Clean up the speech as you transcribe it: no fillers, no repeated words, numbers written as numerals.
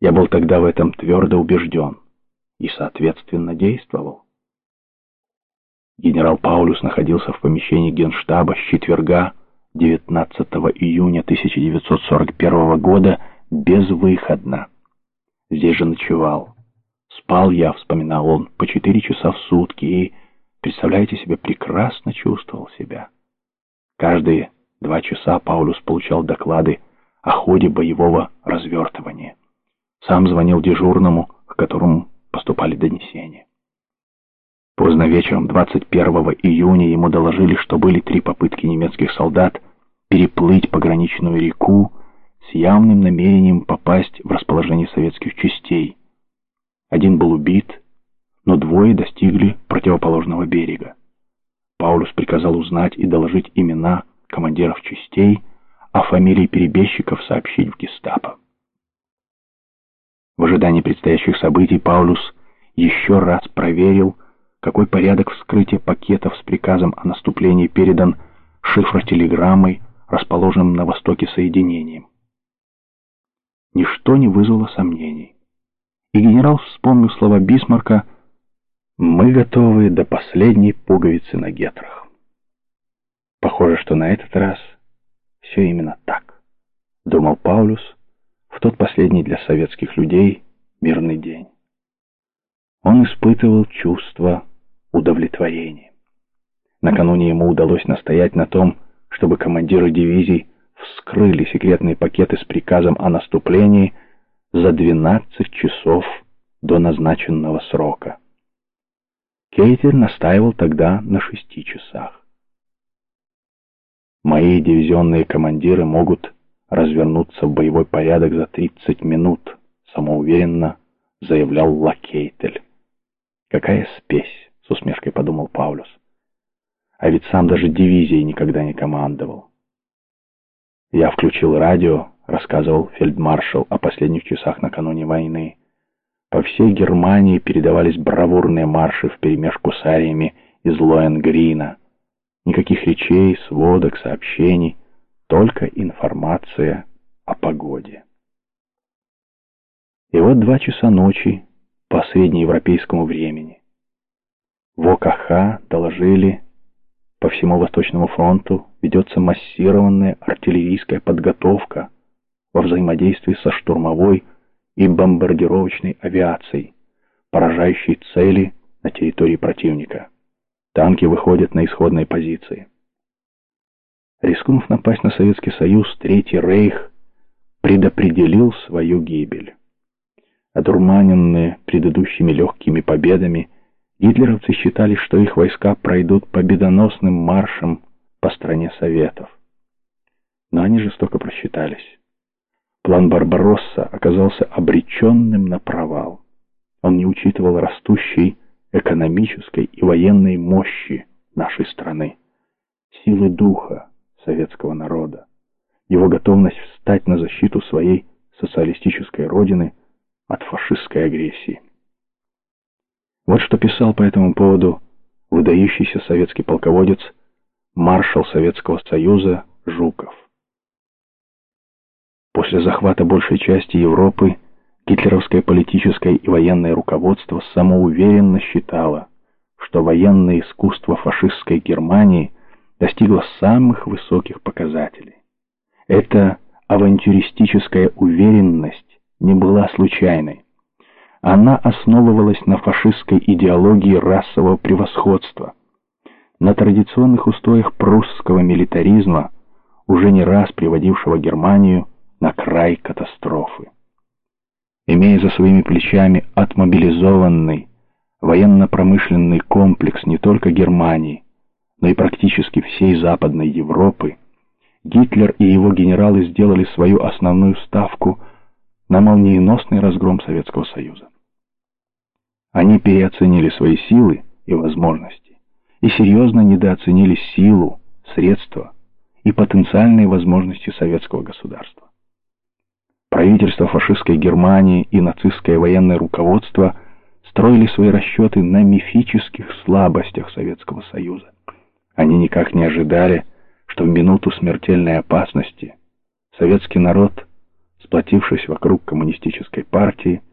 Я был тогда в этом твердо убежден и, соответственно, действовал. Генерал Паулюс находился в помещении Генштаба с четверга 19 июня 1941 года безвыходно. Здесь же ночевал. Спал я, вспоминал он, по 4 часа в сутки и, представляете себе, прекрасно чувствовал себя. Каждые 2 часа Паулюс получал доклады о ходе боевого развертывания. Сам звонил дежурному, к которому поступали донесения. Поздно вечером 21 июня ему доложили, что были 3 попытки немецких солдат переплыть пограничную реку с явным намерением попасть в расположение советских частей. 1 был убит, но 2 достигли противоположного берега. Паулюс приказал узнать и доложить имена командиров частей, а фамилии перебежчиков сообщить в гестапо. В ожидании предстоящих событий Паулюс еще раз проверил, какой порядок вскрытия пакетов с приказом о наступлении передан шифротелеграммой, расположенным на востоке соединением. Ничто не вызвало сомнений. И генерал вспомнил слова Бисмарка: «Мы готовы до последней пуговицы на гетрах». Похоже, что на этот раз все именно так, думал Паулюс в тот последний для советских людей мирный день. Он испытывал чувство удовлетворения. Накануне ему удалось настоять на том, чтобы командиры дивизий вскрыли секретные пакеты с приказом о наступлении за 12 часов до назначенного срока. Кейтель настаивал тогда на 6 часах. «Мои дивизионные командиры могут развернуться в боевой порядок за 30 минут», самоуверенно заявлял Лакейтель. «Какая спесь!» — с усмешкой подумал Паулюс. «А ведь сам даже дивизией никогда не командовал». «Я включил радио», — рассказывал фельдмаршал о последних часах накануне войны. «По всей Германии передавались бравурные марши вперемешку с ариями из Лоенгрина. Никаких речей, сводок, сообщений, только информация о погоде». И вот 2 часа ночи по среднеевропейскому времени. В ОКХ доложили: по всему Восточному фронту ведется массированная артиллерийская подготовка во взаимодействии со штурмовой и бомбардировочной авиацией, поражающей цели на территории противника. Танки выходят на исходные позиции. Рискнув напасть на Советский Союз, Третий Рейх предопределил свою гибель. Одурманенные предыдущими легкими победами, гитлеровцы считали, что их войска пройдут победоносным маршем по стране Советов. Но они жестоко просчитались. План Барбаросса оказался обреченным на провал. Он не учитывал растущей экономической и военной мощи нашей страны, силы духа советского народа, его готовность встать на защиту своей социалистической родины от фашистской агрессии. Вот что писал по этому поводу выдающийся советский полководец, маршал Советского Союза Жуков. После захвата большей части Европы гитлеровское политическое и военное руководство самоуверенно считало, что военное искусство фашистской Германии достигло самых высоких показателей. Эта авантюристическая уверенность не была случайной. Она основывалась на фашистской идеологии расового превосходства, на традиционных устоях прусского милитаризма, уже не раз приводившего Германию на край катастрофы. Имея за своими плечами отмобилизованный военно-промышленный комплекс не только Германии, но и практически всей Западной Европы, Гитлер и его генералы сделали свою основную ставку на молниеносный разгром Советского Союза. Они переоценили свои силы и возможности и серьезно недооценили силу, средства и потенциальные возможности советского государства. Правительство фашистской Германии и нацистское военное руководство строили свои расчеты на мифических слабостях Советского Союза. Они никак не ожидали, что в минуту смертельной опасности советский народ сплотившись вокруг коммунистической партии,